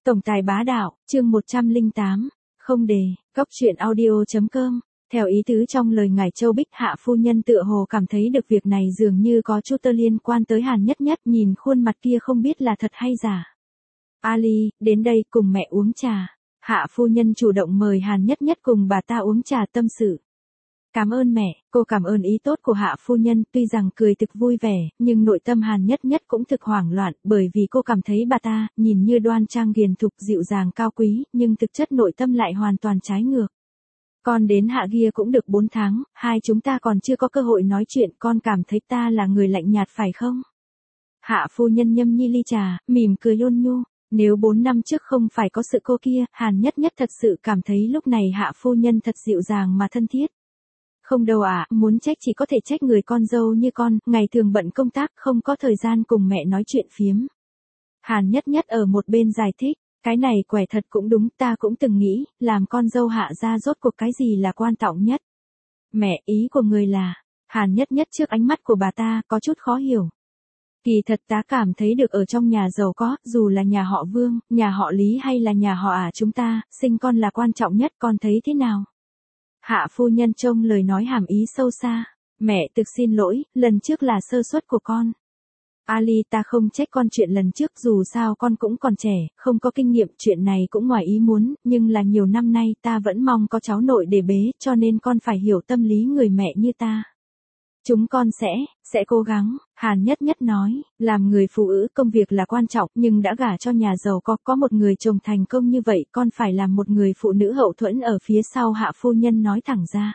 Tổng tài bá đạo, chương 108, không đề, góc truyện audio.com. Theo ý tứ trong lời ngài Châu Bích, hạ phu nhân tựa hồ cảm thấy được việc này dường như có chút tơ liên quan tới Hàn Nhất Nhất, nhìn khuôn mặt kia không biết là thật hay giả. Ali, đến đây cùng mẹ uống trà. Hạ phu nhân chủ động mời Hàn Nhất Nhất cùng bà ta uống trà tâm sự. Cảm ơn mẹ, cô cảm ơn ý tốt của hạ phu nhân, tuy rằng cười thực vui vẻ, nhưng nội tâm Hàn Nhất Nhất cũng thực hoảng loạn, bởi vì cô cảm thấy bà ta, nhìn như đoan trang hiền thục dịu dàng cao quý, nhưng thực chất nội tâm lại hoàn toàn trái ngược. Con đến hạ kia cũng được 4 tháng, hai chúng ta còn chưa có cơ hội nói chuyện, con cảm thấy ta là người lạnh nhạt phải không? Hạ phu nhân nhâm nhi ly trà, mỉm cười ôn nhu. Nếu 4 năm trước không phải có sự cô kia, Hàn Nhất Nhất thật sự cảm thấy lúc này hạ phu nhân thật dịu dàng mà thân thiết. Không đâu ạ, muốn trách chỉ có thể trách người con dâu như con, ngày thường bận công tác không có thời gian cùng mẹ nói chuyện phiếm. Hàn Nhất Nhất ở một bên giải thích, cái này quẻ thật cũng đúng, ta cũng từng nghĩ, làm con dâu hạ gia rốt cuộc cái gì là quan trọng nhất. Mẹ, ý của người là, Hàn Nhất Nhất trước ánh mắt của bà ta có chút khó hiểu. Kỳ thật ta cảm thấy được ở trong nhà giàu có, dù là nhà họ Vương, nhà họ Lý hay là nhà họ Ả chúng ta, sinh con là quan trọng nhất, con thấy thế nào? Hạ phu nhân trông lời nói hàm ý sâu xa. Mẹ thực xin lỗi, lần trước là sơ suất của con. Ali, ta không trách con chuyện lần trước, dù sao con cũng còn trẻ, không có kinh nghiệm, chuyện này cũng ngoài ý muốn, nhưng là nhiều năm nay ta vẫn mong có cháu nội để bế, cho nên con phải hiểu tâm lý người mẹ như ta. Chúng con sẽ cố gắng, Hàn Nhất Nhất nói, làm người phụ nữ công việc là quan trọng, nhưng đã gả cho nhà giàu có một người chồng thành công như vậy, con phải làm một người phụ nữ hậu thuẫn ở phía sau, hạ phu nhân nói thẳng ra.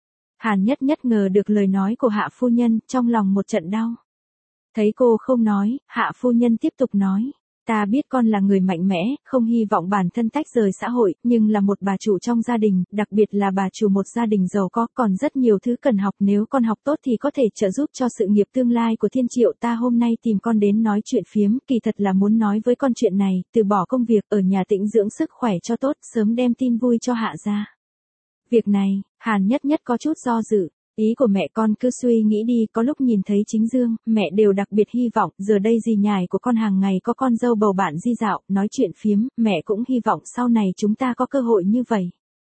Hàn Nhất Nhất ngờ được lời nói của hạ phu nhân, trong lòng một trận đau. Thấy cô không nói, hạ phu nhân tiếp tục nói. Ta biết con là người mạnh mẽ, không hy vọng bản thân tách rời xã hội, nhưng là một bà chủ trong gia đình, đặc biệt là bà chủ một gia đình giàu có, còn rất nhiều thứ cần học, nếu con học tốt thì có thể trợ giúp cho sự nghiệp tương lai của Thiên Triệu. Ta hôm nay tìm con đến nói chuyện phiếm, kỳ thật là muốn nói với con chuyện này, từ bỏ công việc, ở nhà tĩnh dưỡng sức khỏe cho tốt, sớm đem tin vui cho hạ gia. Việc này, Hàn Nhất Nhất có chút do dự. Ý của mẹ con cứ suy nghĩ đi, có lúc nhìn thấy Chính Dương, mẹ đều đặc biệt hy vọng, giờ đây dì nhài của con hàng ngày có con dâu bầu bạn di dạo, nói chuyện phiếm, mẹ cũng hy vọng sau này chúng ta có cơ hội như vậy.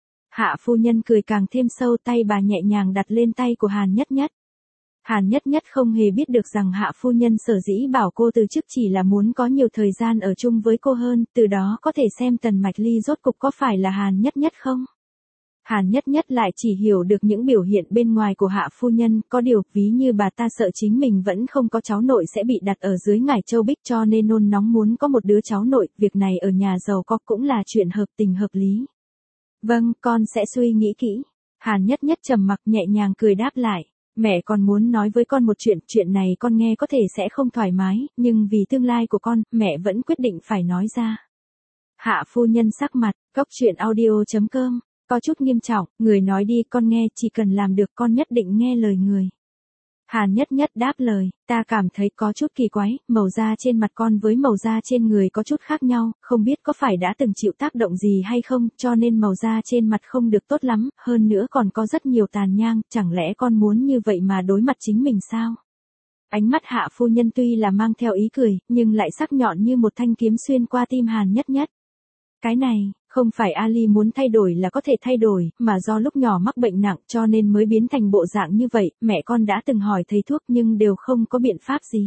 Hạ phu nhân cười càng thêm sâu, tay bà nhẹ nhàng đặt lên tay của Hàn Nhất Nhất. Hàn Nhất Nhất không hề biết được rằng hạ phu nhân sở dĩ bảo cô từ chức chỉ là muốn có nhiều thời gian ở chung với cô hơn, từ đó có thể xem Tần Mạch Ly rốt cục có phải là Hàn Nhất Nhất không. Hàn Nhất Nhất lại chỉ hiểu được những biểu hiện bên ngoài của hạ phu nhân, có điều, ví như bà ta sợ chính mình vẫn không có cháu nội sẽ bị đặt ở dưới ngải Châu Bích cho nên nôn nóng muốn có một đứa cháu nội, việc này ở nhà giàu có cũng là chuyện hợp tình hợp lý. Vâng, con sẽ suy nghĩ kỹ. Hàn Nhất Nhất trầm mặc nhẹ nhàng cười đáp lại. Mẹ còn muốn nói với con một chuyện này con nghe có thể sẽ không thoải mái, nhưng vì tương lai của con, mẹ vẫn quyết định phải nói ra. Hạ phu nhân sắc mặt, góc truyện audio.com. Có chút nghiêm trọng, người nói đi con nghe, chỉ cần làm được con nhất định nghe lời người. Hàn Nhất Nhất đáp lời, ta cảm thấy có chút kỳ quái, màu da trên mặt con với màu da trên người có chút khác nhau, không biết có phải đã từng chịu tác động gì hay không, cho nên màu da trên mặt không được tốt lắm, hơn nữa còn có rất nhiều tàn nhang, chẳng lẽ con muốn như vậy mà đối mặt chính mình sao? Ánh mắt hạ phu nhân tuy là mang theo ý cười, nhưng lại sắc nhọn như một thanh kiếm xuyên qua tim Hàn Nhất Nhất. Cái này, không phải Ali muốn thay đổi là có thể thay đổi, mà do lúc nhỏ mắc bệnh nặng cho nên mới biến thành bộ dạng như vậy, mẹ con đã từng hỏi thầy thuốc nhưng đều không có biện pháp gì.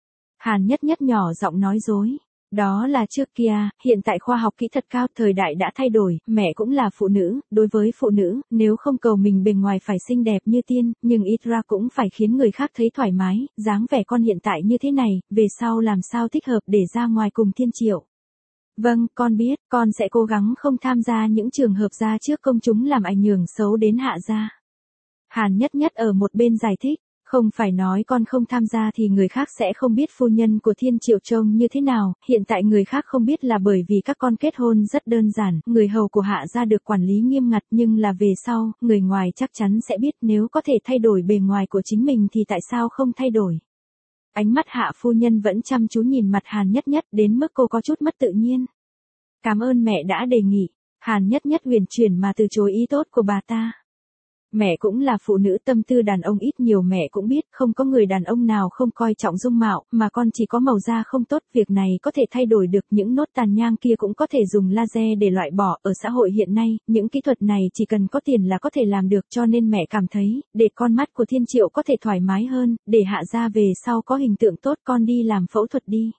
Hàn Nhất Nhất nhỏ giọng nói dối. Đó là trước kia, hiện tại khoa học kỹ thuật cao, thời đại đã thay đổi, mẹ cũng là phụ nữ, đối với phụ nữ, nếu không cầu mình bề ngoài phải xinh đẹp như tiên, nhưng ít ra cũng phải khiến người khác thấy thoải mái, dáng vẻ con hiện tại như thế này, về sau làm sao thích hợp để ra ngoài cùng Thiên Triệu. Vâng, con biết, con sẽ cố gắng không tham gia những trường hợp ra trước công chúng làm ảnh hưởng xấu đến hạ gia. Hàn Nhất Nhất ở một bên giải thích, không phải nói con không tham gia thì người khác sẽ không biết phu nhân của Thiên Triệu trông như thế nào, hiện tại người khác không biết là bởi vì các con kết hôn rất đơn giản, người hầu của hạ gia được quản lý nghiêm ngặt nhưng là về sau, người ngoài chắc chắn sẽ biết nếu có thể thay đổi bề ngoài của chính mình thì tại sao không thay đổi. Ánh mắt hạ phu nhân vẫn chăm chú nhìn mặt Hàn Nhất Nhất đến mức cô có chút mất tự nhiên. Cảm ơn mẹ đã đề nghị. Hàn Nhất Nhất huyền chuyển mà từ chối ý tốt của bà ta. Mẹ cũng là phụ nữ, tâm tư đàn ông ít nhiều mẹ cũng biết, không có người đàn ông nào không coi trọng dung mạo, mà con chỉ có màu da không tốt, việc này có thể thay đổi được, những nốt tàn nhang kia cũng có thể dùng laser để loại bỏ, ở xã hội hiện nay, những kỹ thuật này chỉ cần có tiền là có thể làm được, cho nên mẹ cảm thấy, để con mắt của Thiên Triệu có thể thoải mái hơn, để Hạ gia về sau có hình tượng tốt, con đi làm phẫu thuật đi.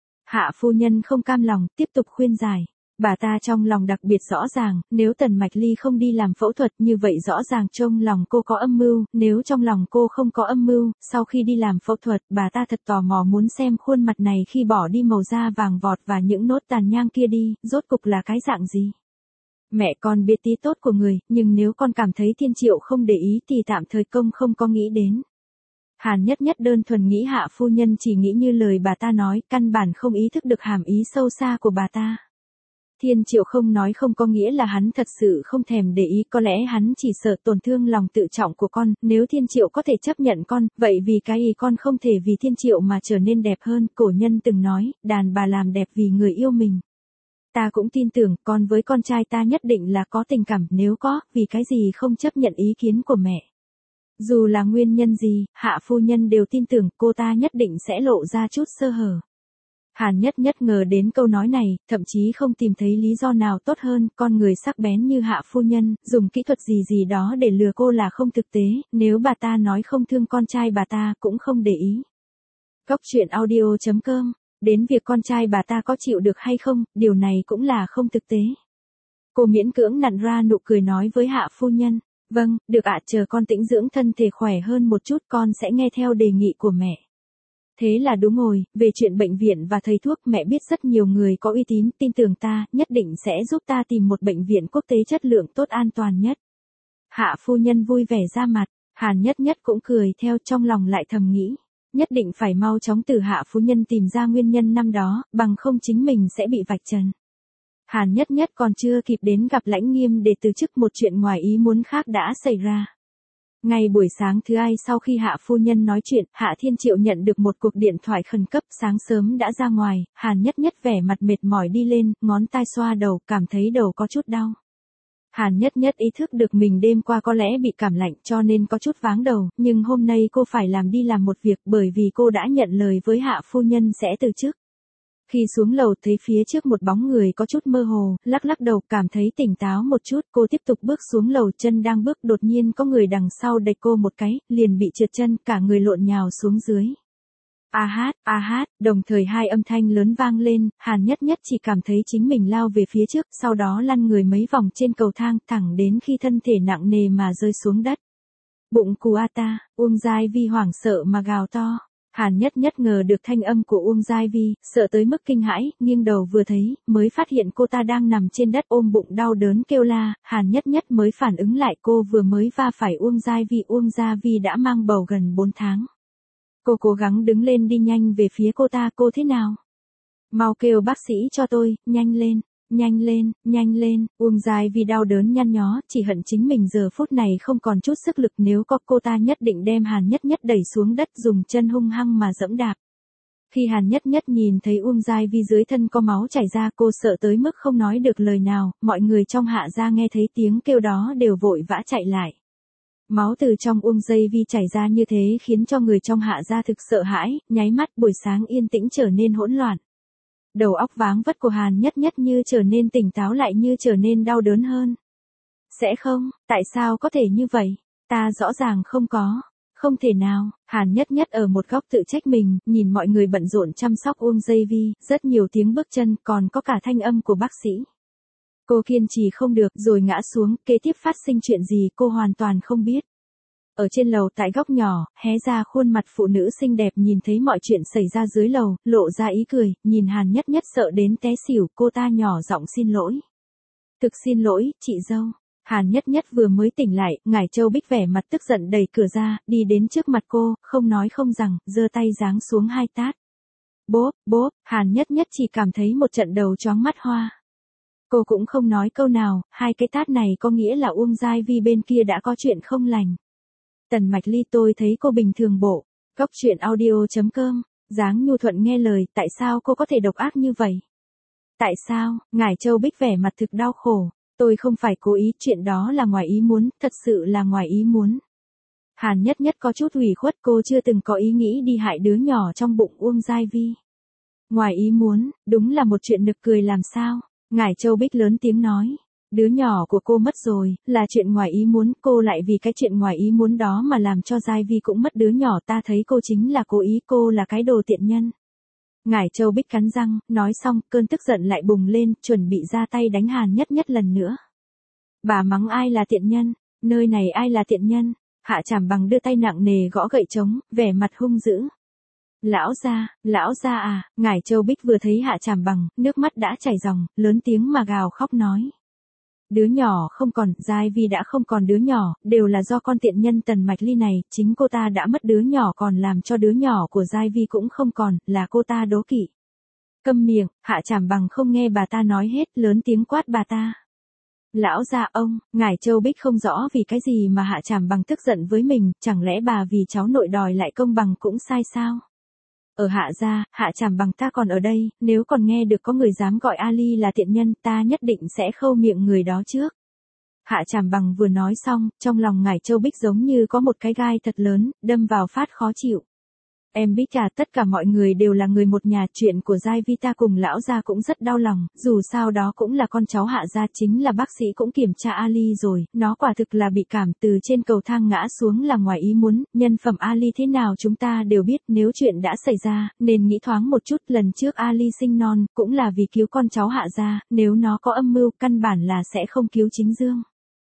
Hạ phu nhân không cam lòng, tiếp tục khuyên giải. Bà ta trong lòng đặc biệt rõ ràng, nếu Tần Mạch Ly không đi làm phẫu thuật như vậy rõ ràng trong lòng cô có âm mưu, nếu trong lòng cô không có âm mưu, sau khi đi làm phẫu thuật, bà ta thật tò mò muốn xem khuôn mặt này khi bỏ đi màu da vàng vọt và những nốt tàn nhang kia đi, rốt cục là cái dạng gì. Mẹ con biết tí tốt của người, nhưng nếu con cảm thấy Thiên Triệu không để ý thì tạm thời công không có nghĩ đến. Hàn Nhất Nhất đơn thuần nghĩ Hạ phu nhân chỉ nghĩ như lời bà ta nói, căn bản không ý thức được hàm ý sâu xa của bà ta. Thiên Triệu không nói không có nghĩa là hắn thật sự không thèm để ý, có lẽ hắn chỉ sợ tổn thương lòng tự trọng của con, nếu Thiên Triệu có thể chấp nhận con, vậy vì cái gì con không thể vì Thiên Triệu mà trở nên đẹp hơn, cổ nhân từng nói, đàn bà làm đẹp vì người yêu mình. Ta cũng tin tưởng, con với con trai ta nhất định là có tình cảm, nếu có, vì cái gì không chấp nhận ý kiến của mẹ. Dù là nguyên nhân gì, Hạ phu nhân đều tin tưởng cô ta nhất định sẽ lộ ra chút sơ hở. Hàn Nhất Nhất ngờ đến câu nói này, thậm chí không tìm thấy lý do nào tốt hơn, con người sắc bén như Hạ phu nhân, dùng kỹ thuật gì đó để lừa cô là không thực tế, nếu bà ta nói không thương con trai bà ta cũng không để ý. Góc truyện audio.com, đến việc con trai bà ta có chịu được hay không, điều này cũng là không thực tế. Cô miễn cưỡng nặn ra nụ cười nói với Hạ phu nhân, vâng, được ạ, chờ con tĩnh dưỡng thân thể khỏe hơn một chút con sẽ nghe theo đề nghị của mẹ. Thế là đúng rồi, về chuyện bệnh viện và thầy thuốc mẹ biết rất nhiều người có uy tín, tin tưởng ta, nhất định sẽ giúp ta tìm một bệnh viện quốc tế chất lượng tốt an toàn nhất. Hạ phu nhân vui vẻ ra mặt, Hàn Nhất Nhất cũng cười theo, trong lòng lại thầm nghĩ. Nhất định phải mau chóng từ Hạ phu nhân tìm ra nguyên nhân năm đó, bằng không chính mình sẽ bị vạch trần. Hàn Nhất Nhất còn chưa kịp đến gặp Lãnh Nghiêm để từ chức, một chuyện ngoài ý muốn khác đã xảy ra. Ngày buổi sáng thứ Hai sau khi Hạ phu nhân nói chuyện, Hạ Thiên Triệu nhận được một cuộc điện thoại khẩn cấp, sáng sớm đã ra ngoài, Hàn Nhất Nhất vẻ mặt mệt mỏi đi lên, ngón tay xoa đầu, cảm thấy đầu có chút đau. Hàn Nhất Nhất ý thức được mình đêm qua có lẽ bị cảm lạnh cho nên có chút váng đầu, nhưng hôm nay cô phải đi làm một việc bởi vì cô đã nhận lời với Hạ phu nhân sẽ từ chức. Khi xuống lầu thấy phía trước một bóng người có chút mơ hồ, lắc lắc đầu, cảm thấy tỉnh táo một chút, cô tiếp tục bước xuống lầu, chân đang bước đột nhiên có người đằng sau đẩy cô một cái, liền bị trượt chân, cả người lộn nhào xuống dưới. A hát, đồng thời hai âm thanh lớn vang lên, Hàn Nhất Nhất chỉ cảm thấy chính mình lao về phía trước, sau đó lăn người mấy vòng trên cầu thang, thẳng đến khi thân thể nặng nề mà rơi xuống đất. Bụng cù a ta, Uông Giai Vi hoảng sợ mà gào to. Hàn Nhất Nhất ngờ được thanh âm của Uông Giai Vi, sợ tới mức kinh hãi, nghiêng đầu vừa thấy, mới phát hiện cô ta đang nằm trên đất ôm bụng đau đớn kêu la, Hàn Nhất Nhất mới phản ứng lại cô vừa mới va phải Uông Giai Vi đã mang bầu gần 4 tháng. Cô cố gắng đứng lên đi nhanh về phía cô ta, cô thế nào? Mau kêu bác sĩ cho tôi, nhanh lên, Uông Giai Vi đau đớn nhăn nhó, chỉ hận chính mình giờ phút này không còn chút sức lực, nếu có cô ta nhất định đem Hàn Nhất Nhất đẩy xuống đất dùng chân hung hăng mà dẫm đạp. Khi Hàn Nhất Nhất nhìn thấy Uông Giai Vi dưới thân có máu chảy ra, cô sợ tới mức không nói được lời nào, mọi người trong Hạ gia nghe thấy tiếng kêu đó đều vội vã chạy lại. Máu từ trong Uông Giai Vi chảy ra như thế khiến cho người trong Hạ gia thực sợ hãi, nháy mắt buổi sáng yên tĩnh trở nên hỗn loạn. Đầu óc váng vất của Hàn Nhất Nhất như trở nên tỉnh táo lại như trở nên đau đớn hơn. Sẽ không, tại sao có thể như vậy? Ta rõ ràng không có. Không thể nào, Hàn Nhất Nhất ở một góc tự trách mình, nhìn mọi người bận rộn chăm sóc Uông Giai Vi, rất nhiều tiếng bước chân, còn có cả thanh âm của bác sĩ. Cô kiên trì không được rồi ngã xuống, kế tiếp phát sinh chuyện gì cô hoàn toàn không biết. Ở trên lầu tại góc nhỏ, hé ra khuôn mặt phụ nữ xinh đẹp nhìn thấy mọi chuyện xảy ra dưới lầu, lộ ra ý cười, nhìn Hàn Nhất Nhất sợ đến té xỉu, cô ta nhỏ giọng xin lỗi. Thực xin lỗi, chị dâu. Hàn Nhất Nhất vừa mới tỉnh lại, Ngải Châu Bích vẻ mặt tức giận đẩy cửa ra, đi đến trước mặt cô, không nói không rằng, giơ tay giáng xuống 2 tát. Bốp, Hàn Nhất Nhất chỉ cảm thấy một trận đầu chóng mắt hoa. Cô cũng không nói câu nào, 2 cái tát này có nghĩa là Uông Giai Vi bên kia đã có chuyện không lành. Tần Mạch Ly tôi thấy cô bình thường bộ. Góc truyện audio.com, dáng nhu thuận nghe lời, tại sao cô có thể độc ác như vậy? Tại sao? Ngải Châu Bích vẻ mặt thực đau khổ. Tôi không phải cố ý, chuyện đó là ngoài ý muốn, thật sự là ngoài ý muốn. Hàn Nhất Nhất có chút ủy khuất, cô chưa từng có ý nghĩ đi hại đứa nhỏ trong bụng Uông Giai Vi. Ngoài ý muốn, đúng là một chuyện nực cười làm sao. Ngải Châu Bích lớn tiếng nói. Đứa nhỏ của cô mất rồi, là chuyện ngoài ý muốn, cô lại vì cái chuyện ngoài ý muốn đó mà làm cho Giai Vi cũng mất đứa nhỏ, ta thấy cô chính là cố ý, cô là cái đồ tiện nhân. Ngải Châu Bích cắn răng, nói xong, cơn tức giận lại bùng lên, chuẩn bị ra tay đánh Hàn Nhất Nhất lần nữa. Bà mắng ai là tiện nhân, nơi này ai là tiện nhân, Hạ Trảm Bằng đưa tay nặng nề gõ gậy trống, vẻ mặt hung dữ. Lão gia à, Ngải Châu Bích vừa thấy Hạ Trảm Bằng, nước mắt đã chảy ròng, lớn tiếng mà gào khóc nói. Đứa nhỏ không còn, Giai Vi đã không còn đứa nhỏ, đều là do con tiện nhân Tần Mạch Ly này, chính cô ta đã mất đứa nhỏ còn làm cho đứa nhỏ của Giai Vi cũng không còn, là cô ta đố kỵ. Câm miệng, Hạ Trảm Bằng không nghe bà ta nói hết, lớn tiếng quát bà ta. Lão gia ông, Ngải Châu Bích không rõ vì cái gì mà Hạ Trảm Bằng tức giận với mình, chẳng lẽ bà vì cháu nội đòi lại công bằng cũng sai sao? Ở Hạ gia, Hạ Trảm Bằng ta còn ở đây, nếu còn nghe được có người dám gọi Ali là tiện nhân, ta nhất định sẽ khâu miệng người đó trước. Hạ Trảm Bằng vừa nói xong, trong lòng Ngải Châu Bích giống như có một cái gai thật lớn, đâm vào phát khó chịu. Em biết tất cả mọi người đều là người một nhà, chuyện của Giai Vi ta cùng lão gia cũng rất đau lòng, dù sao đó cũng là con cháu Hạ gia, chính là bác sĩ cũng kiểm tra Ali rồi, nó quả thực là bị cảm, từ trên cầu thang ngã xuống là ngoài ý muốn, nhân phẩm Ali thế nào chúng ta đều biết, nếu chuyện đã xảy ra, nên nghĩ thoáng một chút, lần trước Ali sinh non, cũng là vì cứu con cháu Hạ gia, nếu nó có âm mưu, căn bản là sẽ không cứu chính Dương.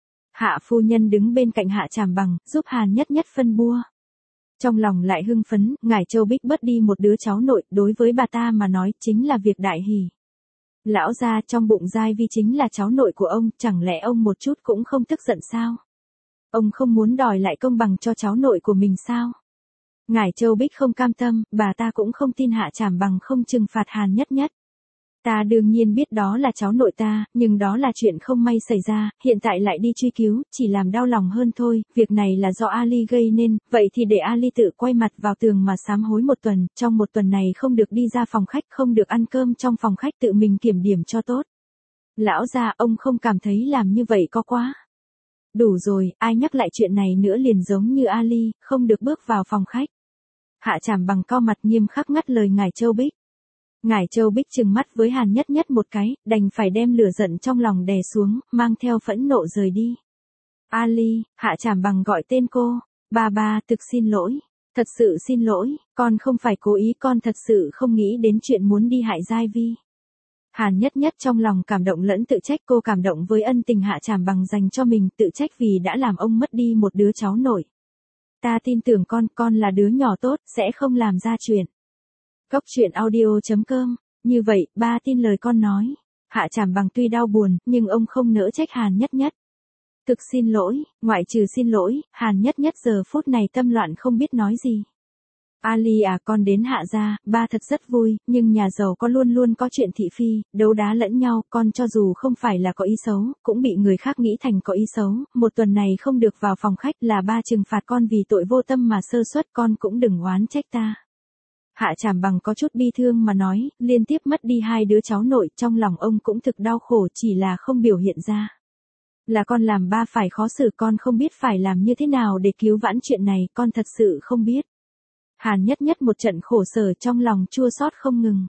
Hạ phu nhân đứng bên cạnh Hạ Trảm Bằng, giúp Hàn Nhất Nhất phân bua. Trong lòng lại hưng phấn, Ngải Châu Bích bớt đi một đứa cháu nội, đối với bà ta mà nói, chính là việc đại hỷ. Lão gia, trong bụng Giai Vi chính là cháu nội của ông, chẳng lẽ ông một chút cũng không tức giận sao? Ông không muốn đòi lại công bằng cho cháu nội của mình sao? Ngải Châu Bích không cam tâm, bà ta cũng không tin Hạ Trảm Bằng không trừng phạt Hàn Nhất Nhất. Ta đương nhiên biết đó là cháu nội ta, nhưng đó là chuyện không may xảy ra, hiện tại lại đi truy cứu, chỉ làm đau lòng hơn thôi, việc này là do Ali gây nên, vậy thì để Ali tự quay mặt vào tường mà sám hối một tuần, trong một tuần này không được đi ra phòng khách, không được ăn cơm trong phòng khách, tự mình kiểm điểm cho tốt. Lão gia, ông không cảm thấy làm như vậy có quá. Đủ rồi, ai nhắc lại chuyện này nữa liền giống như Ali, không được bước vào phòng khách. Hạ Trảm Bằng cau mặt nghiêm khắc ngắt lời Ngải Châu Bích. Ngải Châu Bích trừng mắt với Hàn Nhất Nhất một cái, đành phải đem lửa giận trong lòng đè xuống, mang theo phẫn nộ rời đi. Ali, Hạ Trảm Bằng gọi tên cô. Ba, thực xin lỗi. Thật sự xin lỗi, con không phải cố ý, con thật sự không nghĩ đến chuyện muốn đi hại Giai Vi. Hàn Nhất Nhất trong lòng cảm động lẫn tự trách, cô cảm động với ân tình Hạ Trảm Bằng dành cho mình, tự trách vì đã làm ông mất đi một đứa cháu nội. Ta tin tưởng con là đứa nhỏ tốt, sẽ không làm ra chuyện. Cốc truyện audio.com, như vậy, ba tin lời con nói. Hạ Trảm Bằng tuy đau buồn, nhưng ông không nỡ trách Hàn Nhất Nhất. Thực xin lỗi, ngoại trừ xin lỗi, Hàn Nhất Nhất giờ phút này tâm loạn không biết nói gì. Ali à, con đến Hạ gia, ba thật rất vui, nhưng nhà giàu con luôn luôn có chuyện thị phi, đấu đá lẫn nhau, con cho dù không phải là có ý xấu, cũng bị người khác nghĩ thành có ý xấu, một tuần này không được vào phòng khách là ba trừng phạt con vì tội vô tâm mà sơ suất, con cũng đừng oán trách ta. Hạ Trảm Bằng có chút bi thương mà nói, liên tiếp mất đi hai đứa cháu nội, trong lòng ông cũng thực đau khổ, chỉ là không biểu hiện ra. Là con làm ba phải khó xử, con không biết phải làm như thế nào để cứu vãn chuyện này, con thật sự không biết. Hàn Nhất Nhất một trận khổ sở, trong lòng chua xót không ngừng.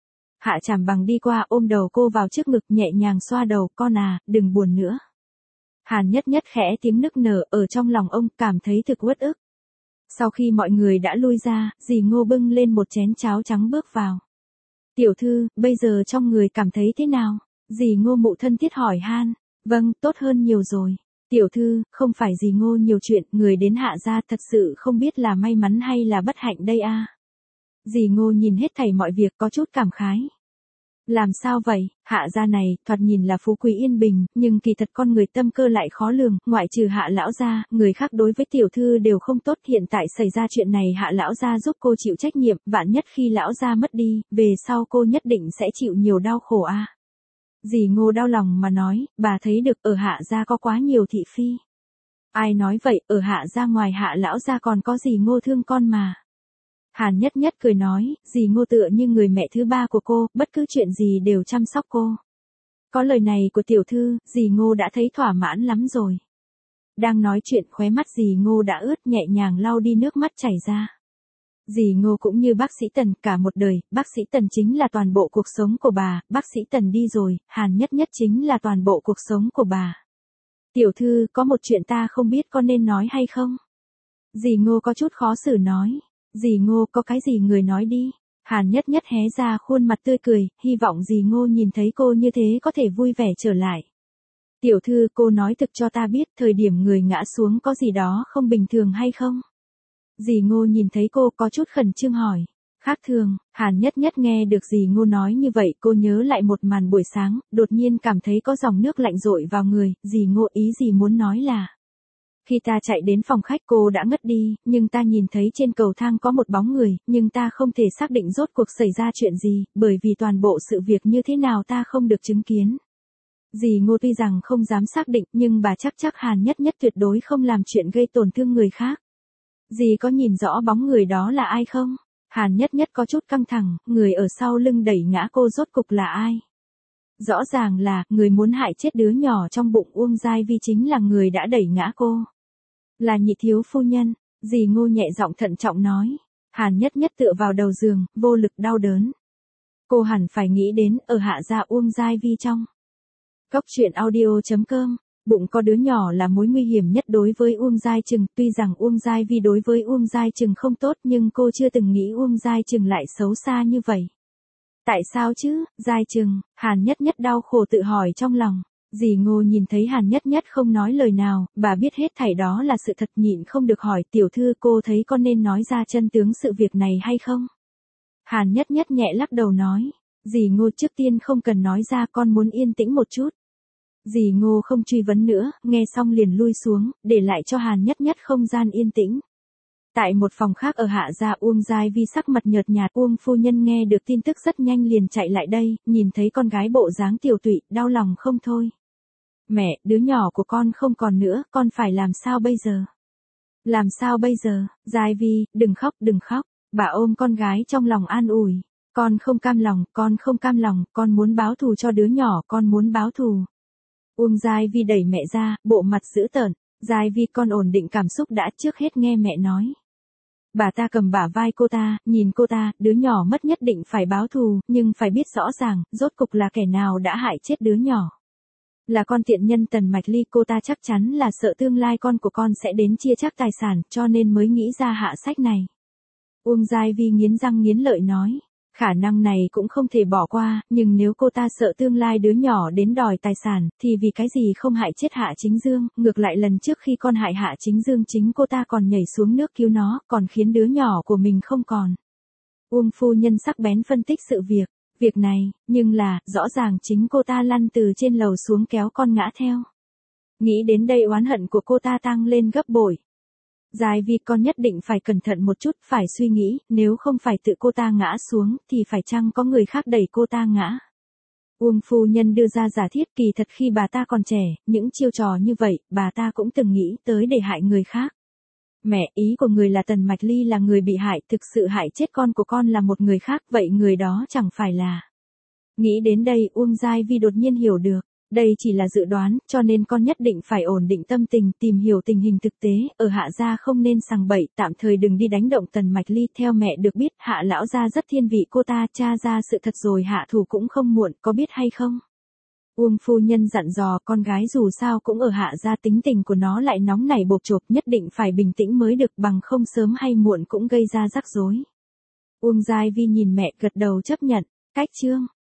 Hạ Trảm Bằng đi qua ôm đầu cô vào trước ngực, nhẹ nhàng xoa đầu, con à, đừng buồn nữa. Hàn Nhất Nhất khẽ tiếng nức nở, ở trong lòng ông cảm thấy thực uất ức. Sau khi mọi người đã lui ra, dì Ngô bưng lên một chén cháo trắng bước vào. Tiểu thư, bây giờ trong người cảm thấy thế nào? Dì Ngô mụ thân thiết hỏi han. Vâng, tốt hơn nhiều rồi. Tiểu thư, không phải dì Ngô nhiều chuyện, người đến Hạ gia thật sự không biết là may mắn hay là bất hạnh đây a. Dì Ngô nhìn hết thảy mọi việc có chút cảm khái. Làm sao vậy, Hạ gia này, thoạt nhìn là phú quý yên bình, nhưng kỳ thật con người tâm cơ lại khó lường, ngoại trừ Hạ lão gia, người khác đối với tiểu thư đều không tốt, hiện tại xảy ra chuyện này Hạ lão gia giúp cô chịu trách nhiệm, vạn nhất khi lão gia mất đi, về sau cô nhất định sẽ chịu nhiều đau khổ a. Dì Ngô đau lòng mà nói, bà thấy được ở Hạ gia có quá nhiều thị phi. Ai nói vậy, ở Hạ gia ngoài Hạ lão gia còn có dì Ngô thương con mà. Hàn Nhất Nhất cười nói, dì Ngô tựa như người mẹ thứ ba của cô, bất cứ chuyện gì đều chăm sóc cô. Có lời này của tiểu thư, dì Ngô đã thấy thỏa mãn lắm rồi. Đang nói chuyện khóe mắt dì Ngô đã ướt, nhẹ nhàng lau đi nước mắt chảy ra. Dì Ngô cũng như bác sĩ Tần, cả một đời, bác sĩ Tần chính là toàn bộ cuộc sống của bà, bác sĩ Tần đi rồi, Hàn Nhất Nhất chính là toàn bộ cuộc sống của bà. Tiểu thư, có một chuyện ta không biết có nên nói hay không? Dì Ngô có chút khó xử nói. Dì Ngô, có cái gì người nói đi. Hàn Nhất Nhất hé ra khuôn mặt tươi cười, hy vọng dì Ngô nhìn thấy cô như thế có thể vui vẻ trở lại. Tiểu thư, cô nói thực cho ta biết thời điểm người ngã xuống có gì đó không bình thường hay không? Dì Ngô nhìn thấy cô có chút khẩn trương hỏi. Khác thường, Hàn Nhất Nhất nghe được dì Ngô nói như vậy, cô nhớ lại một màn buổi sáng, đột nhiên cảm thấy có dòng nước lạnh dội vào người, dì Ngô ý gì muốn nói là. Khi ta chạy đến phòng khách cô đã ngất đi, nhưng ta nhìn thấy trên cầu thang có một bóng người, nhưng ta không thể xác định rốt cuộc xảy ra chuyện gì, bởi vì toàn bộ sự việc như thế nào ta không được chứng kiến. Dì Ngô tuy rằng không dám xác định, nhưng bà chắc Hàn Nhất Nhất tuyệt đối không làm chuyện gây tổn thương người khác. Dì có nhìn rõ bóng người đó là ai không? Hàn Nhất Nhất có chút căng thẳng, người ở sau lưng đẩy ngã cô rốt cục là ai? Rõ ràng là, người muốn hại chết đứa nhỏ trong bụng Uông Giai Vi chính là người đã đẩy ngã cô. Là Nhị thiếu phu nhân, dì Ngô nhẹ giọng thận trọng nói. Hàn Nhất Nhất tựa vào đầu giường, vô lực đau đớn. Cô hẳn phải nghĩ đến, ở hạ gia Uông Giai Vi trong. Cốc truyện audio.com, bụng có đứa nhỏ là mối nguy hiểm nhất đối với Uông Giai Trừng, tuy rằng Uông Giai Vi đối với Uông Giai Trừng không tốt nhưng cô chưa từng nghĩ Uông Giai Trừng lại xấu xa như vậy. Tại sao chứ, Giai Trừng, Hàn Nhất Nhất đau khổ tự hỏi trong lòng. Dì Ngô nhìn thấy Hàn Nhất Nhất không nói lời nào, bà biết hết thảy đó là sự thật, nhịn không được hỏi tiểu thư cô thấy con nên nói ra chân tướng sự việc này hay không? Hàn Nhất Nhất nhẹ lắc đầu nói, dì Ngô trước tiên không cần nói ra, con muốn yên tĩnh một chút. Dì Ngô không truy vấn nữa, nghe xong liền lui xuống, để lại cho Hàn Nhất Nhất không gian yên tĩnh. Tại một phòng khác ở hạ gia Uông Giai Vi sắc mặt nhợt nhạt, Uông phu nhân nghe được tin tức rất nhanh liền chạy lại đây, nhìn thấy con gái bộ dáng tiều tụy, đau lòng không thôi. Mẹ, đứa nhỏ của con không còn nữa, con phải làm sao bây giờ? Làm sao bây giờ, Giai Vi, đừng khóc, đừng khóc. Bà ôm con gái trong lòng an ủi. Con không cam lòng, con không cam lòng, con muốn báo thù cho đứa nhỏ, con muốn báo thù. Uông Giai Vi đẩy mẹ ra, bộ mặt dữ tợn. Giai Vi, con ổn định cảm xúc đã, trước hết nghe mẹ nói. Bà ta cầm bả vai cô ta, nhìn cô ta, đứa nhỏ mất nhất định phải báo thù, nhưng phải biết rõ ràng, rốt cục là kẻ nào đã hại chết đứa nhỏ. Là con tiện nhân Tần Mạch Ly, cô ta chắc chắn là sợ tương lai con của con sẽ đến chia chắc tài sản, cho nên mới nghĩ ra hạ sách này. Uông Giai Vi nghiến răng nghiến lợi nói. Khả năng này cũng không thể bỏ qua, nhưng nếu cô ta sợ tương lai đứa nhỏ đến đòi tài sản, thì vì cái gì không hại chết Hạ Chính Dương, ngược lại lần trước khi con hại Hạ Chính Dương chính cô ta còn nhảy xuống nước cứu nó, còn khiến đứa nhỏ của mình không còn. Uông phu nhân sắc bén phân tích sự việc này, nhưng là, rõ ràng chính cô ta lăn từ trên lầu xuống kéo con ngã theo. Nghĩ đến đây oán hận của cô ta tăng lên gấp bội. Giai Vi, con nhất định phải cẩn thận một chút, phải suy nghĩ, nếu không phải tự cô ta ngã xuống, thì phải chăng có người khác đẩy cô ta ngã. Uông phu nhân đưa ra giả thiết, kỳ thật khi bà ta còn trẻ, những chiêu trò như vậy, bà ta cũng từng nghĩ tới để hại người khác. Mẹ, ý của người là Tần Mạch Ly là người bị hại, thực sự hại chết con của con là một người khác, vậy người đó chẳng phải là. Nghĩ đến đây, Uông Giai Vi đột nhiên hiểu được. Đây chỉ là dự đoán, cho nên con nhất định phải ổn định tâm tình, tìm hiểu tình hình thực tế, ở Hạ gia không nên sằng bậy, tạm thời đừng đi đánh động Tần Mạch Ly. Theo mẹ được biết, Hạ lão gia rất thiên vị cô ta, tra ra sự thật rồi hạ thủ cũng không muộn, có biết hay không? Uông phu nhân dặn dò, con gái dù sao cũng ở Hạ gia, tính tình của nó lại nóng nảy bộp chộp, nhất định phải bình tĩnh mới được, bằng không sớm hay muộn cũng gây ra rắc rối. Uông Giai Vi nhìn mẹ, gật đầu chấp nhận. Cách chương